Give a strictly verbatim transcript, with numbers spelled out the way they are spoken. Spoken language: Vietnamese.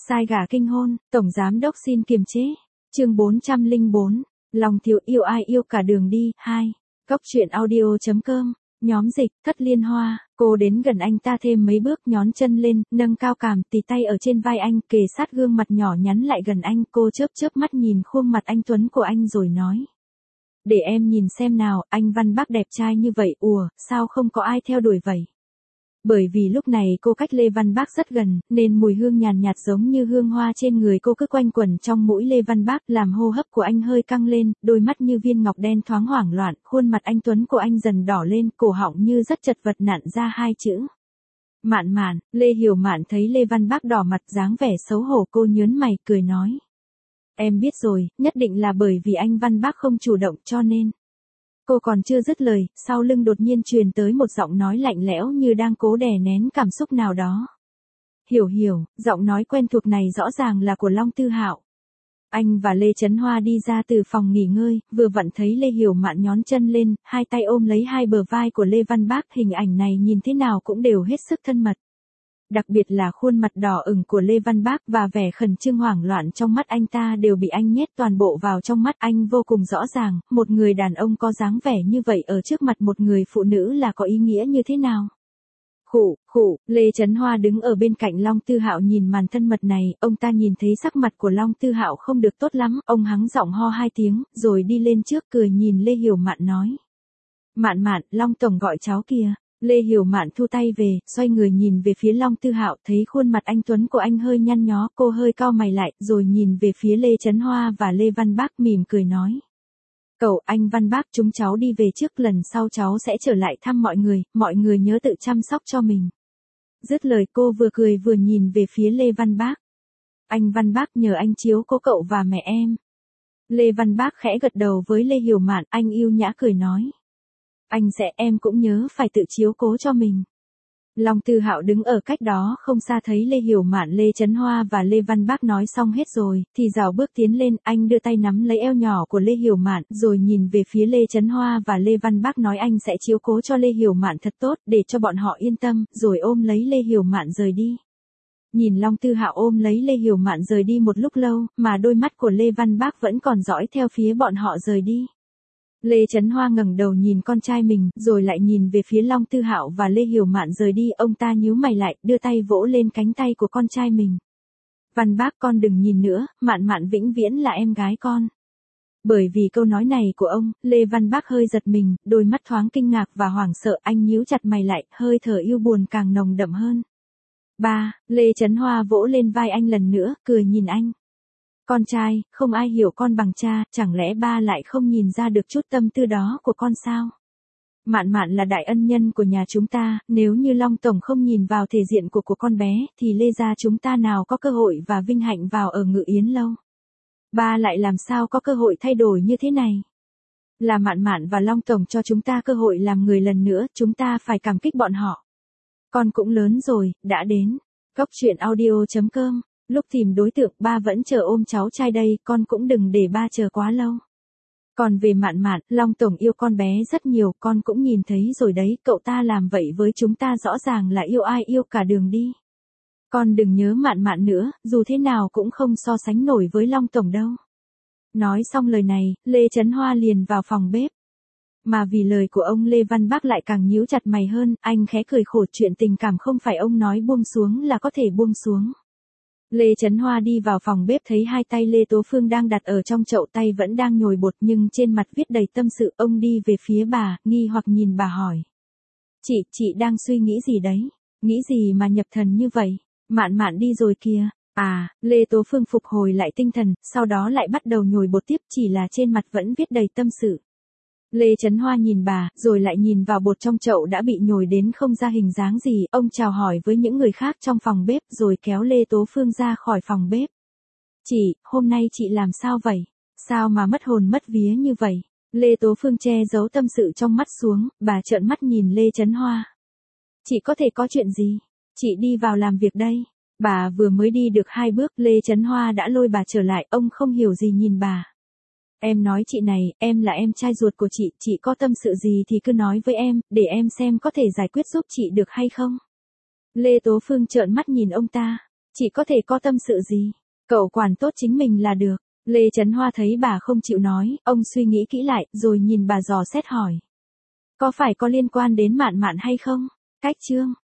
Sai gà kinh hôn, Tổng Giám Đốc xin kiềm chế. Chương bốn trăm lẻ bốn, Lòng thiếu yêu ai yêu cả đường đi, hai. Cốc truyện audio.com, nhóm dịch, Thất Liên Hoa, cô đến gần anh ta thêm mấy bước nhón chân lên, nâng cao cằm, tì tay ở trên vai anh, kề sát gương mặt nhỏ nhắn lại gần anh, cô chớp chớp mắt nhìn khuôn mặt anh tuấn của anh rồi nói. Để em nhìn xem nào, anh Văn Bác đẹp trai như vậy, ùa, sao không có ai theo đuổi vậy? Bởi vì lúc này cô cách Lê Văn Bác rất gần, nên mùi hương nhàn nhạt giống như hương hoa trên người cô cứ quanh quẩn trong mũi Lê Văn Bác, làm hô hấp của anh hơi căng lên, đôi mắt như viên ngọc đen thoáng hoảng loạn, khuôn mặt anh tuấn của anh dần đỏ lên, cổ họng như rất chật vật nặn ra hai chữ. Mạn Mạn. Lê Hiểu Mạn thấy Lê Văn Bác đỏ mặt dáng vẻ xấu hổ, cô nhớn mày cười nói. Em biết rồi, nhất định là bởi vì anh Văn Bác không chủ động cho nên. Cô còn chưa dứt lời, sau lưng đột nhiên truyền tới một giọng nói lạnh lẽo như đang cố đè nén cảm xúc nào đó. Hiểu Hiểu, giọng nói quen thuộc này rõ ràng là của Long Tư Hạo. Anh và Lê Chấn Hoa đi ra từ phòng nghỉ ngơi, vừa vặn thấy Lê Hiểu Mạn nhón chân lên, hai tay ôm lấy hai bờ vai của Lê Văn Bác, hình ảnh này nhìn thế nào cũng đều hết sức thân mật. Đặc biệt là khuôn mặt đỏ ửng của Lê Văn Bác và vẻ khẩn trương hoảng loạn trong mắt anh ta đều bị anh nhét toàn bộ vào trong mắt. Anh vô cùng rõ ràng, một người đàn ông có dáng vẻ như vậy ở trước mặt một người phụ nữ là có ý nghĩa như thế nào. Khụ, khụ, Lê Chấn Hoa đứng ở bên cạnh Long Tư Hạo nhìn màn thân mật này, ông ta nhìn thấy sắc mặt của Long Tư Hạo không được tốt lắm, ông hắng giọng ho hai tiếng, rồi đi lên trước cười nhìn Lê Hiểu Mạn nói. Mạn Mạn, Long Tổng gọi cháu kìa. Lê Hiểu Mạn thu tay về, xoay người nhìn về phía Long Tư Hạo, thấy khuôn mặt anh tuấn của anh hơi nhăn nhó, cô hơi cau mày lại, rồi nhìn về phía Lê Chấn Hoa và Lê Văn Bác mỉm cười nói. Cậu, anh Văn Bác, chúng cháu đi về trước, lần sau cháu sẽ trở lại thăm mọi người, mọi người nhớ tự chăm sóc cho mình. Dứt lời cô vừa cười vừa nhìn về phía Lê Văn Bác. Anh Văn Bác, nhờ anh chiếu cố cậu và mẹ em. Lê Văn Bác khẽ gật đầu với Lê Hiểu Mạn, anh yêu nhã cười nói. Anh sẽ, em cũng nhớ phải tự chiếu cố cho mình. Long Tư Hạo đứng ở cách đó không xa thấy Lê Hiểu Mạn, Lê Chấn Hoa và Lê Văn Bác nói xong hết rồi, thì rảo bước tiến lên, anh đưa tay nắm lấy eo nhỏ của Lê Hiểu Mạn, rồi nhìn về phía Lê Chấn Hoa và Lê Văn Bác nói anh sẽ chiếu cố cho Lê Hiểu Mạn thật tốt, để cho bọn họ yên tâm, rồi ôm lấy Lê Hiểu Mạn rời đi. Nhìn Long Tư Hạo ôm lấy Lê Hiểu Mạn rời đi một lúc lâu, mà đôi mắt của Lê Văn Bác vẫn còn dõi theo phía bọn họ rời đi. Lê Chấn Hoa ngẩng đầu nhìn con trai mình, rồi lại nhìn về phía Long Tư Hạo và Lê Hiểu Mạn rời đi, ông ta nhíu mày lại, đưa tay vỗ lên cánh tay của con trai mình. Văn Bác, con đừng nhìn nữa, Mạn Mạn vĩnh viễn là em gái con. Bởi vì câu nói này của ông, Lê Văn Bác hơi giật mình, đôi mắt thoáng kinh ngạc và hoảng sợ, anh nhíu chặt mày lại, hơi thở yêu buồn càng nồng đậm hơn. Ba, Lê Chấn Hoa vỗ lên vai anh lần nữa, cười nhìn anh. Con trai, không ai hiểu con bằng cha, chẳng lẽ ba lại không nhìn ra được chút tâm tư đó của con sao? Mạn Mạn là đại ân nhân của nhà chúng ta, nếu như Long Tổng không nhìn vào thể diện của của con bé, thì Lê gia chúng ta nào có cơ hội và vinh hạnh vào ở Ngự Yến lâu. Ba lại làm sao có cơ hội thay đổi như thế này? Là Mạn Mạn và Long Tổng cho chúng ta cơ hội làm người lần nữa, chúng ta phải cảm kích bọn họ. Con cũng lớn rồi, đã đến. Cốc truyện audio.com. Lúc tìm đối tượng, ba vẫn chờ ôm cháu trai đây, con cũng đừng để ba chờ quá lâu. Còn về Mạn Mạn, Long Tổng yêu con bé rất nhiều, con cũng nhìn thấy rồi đấy, cậu ta làm vậy với chúng ta rõ ràng là yêu ai yêu cả đường đi. Con đừng nhớ Mạn Mạn nữa, dù thế nào cũng không so sánh nổi với Long Tổng đâu. Nói xong lời này, Lê Chấn Hoa liền vào phòng bếp. Mà vì lời của ông Lê Văn Bác lại càng nhíu chặt mày hơn, anh khẽ cười khổ, chuyện tình cảm không phải ông nói buông xuống là có thể buông xuống. Lê Chấn Hoa đi vào phòng bếp thấy hai tay Lê Tố Phương đang đặt ở trong chậu, tay vẫn đang nhồi bột nhưng trên mặt viết đầy tâm sự, ông đi về phía bà, nghi hoặc nhìn bà hỏi. Chị, chị đang suy nghĩ gì đấy? Nghĩ gì mà nhập thần như vậy? Mạn Mạn đi rồi kìa. À, Lê Tố Phương phục hồi lại tinh thần, sau đó lại bắt đầu nhồi bột tiếp, chỉ là trên mặt vẫn viết đầy tâm sự. Lê Chấn Hoa nhìn bà, rồi lại nhìn vào bột trong chậu đã bị nhồi đến không ra hình dáng gì, ông chào hỏi với những người khác trong phòng bếp rồi kéo Lê Tố Phương ra khỏi phòng bếp. Chị, hôm nay chị làm sao vậy? Sao mà mất hồn mất vía như vậy? Lê Tố Phương che giấu tâm sự trong mắt xuống, bà trợn mắt nhìn Lê Chấn Hoa. Chị có thể có chuyện gì? Chị đi vào làm việc đây. Bà vừa mới đi được hai bước, Lê Chấn Hoa đã lôi bà trở lại, ông không hiểu gì nhìn bà. Em nói chị này, em là em trai ruột của chị, chị có tâm sự gì thì cứ nói với em, để em xem có thể giải quyết giúp chị được hay không. Lê Tố Phương trợn mắt nhìn ông ta. Chị có thể có tâm sự gì? Cậu quản tốt chính mình là được. Lê Trấn Hoa thấy bà không chịu nói, ông suy nghĩ kỹ lại, rồi nhìn bà dò xét hỏi. Có phải có liên quan đến Mạn Mạn hay không? Cách chương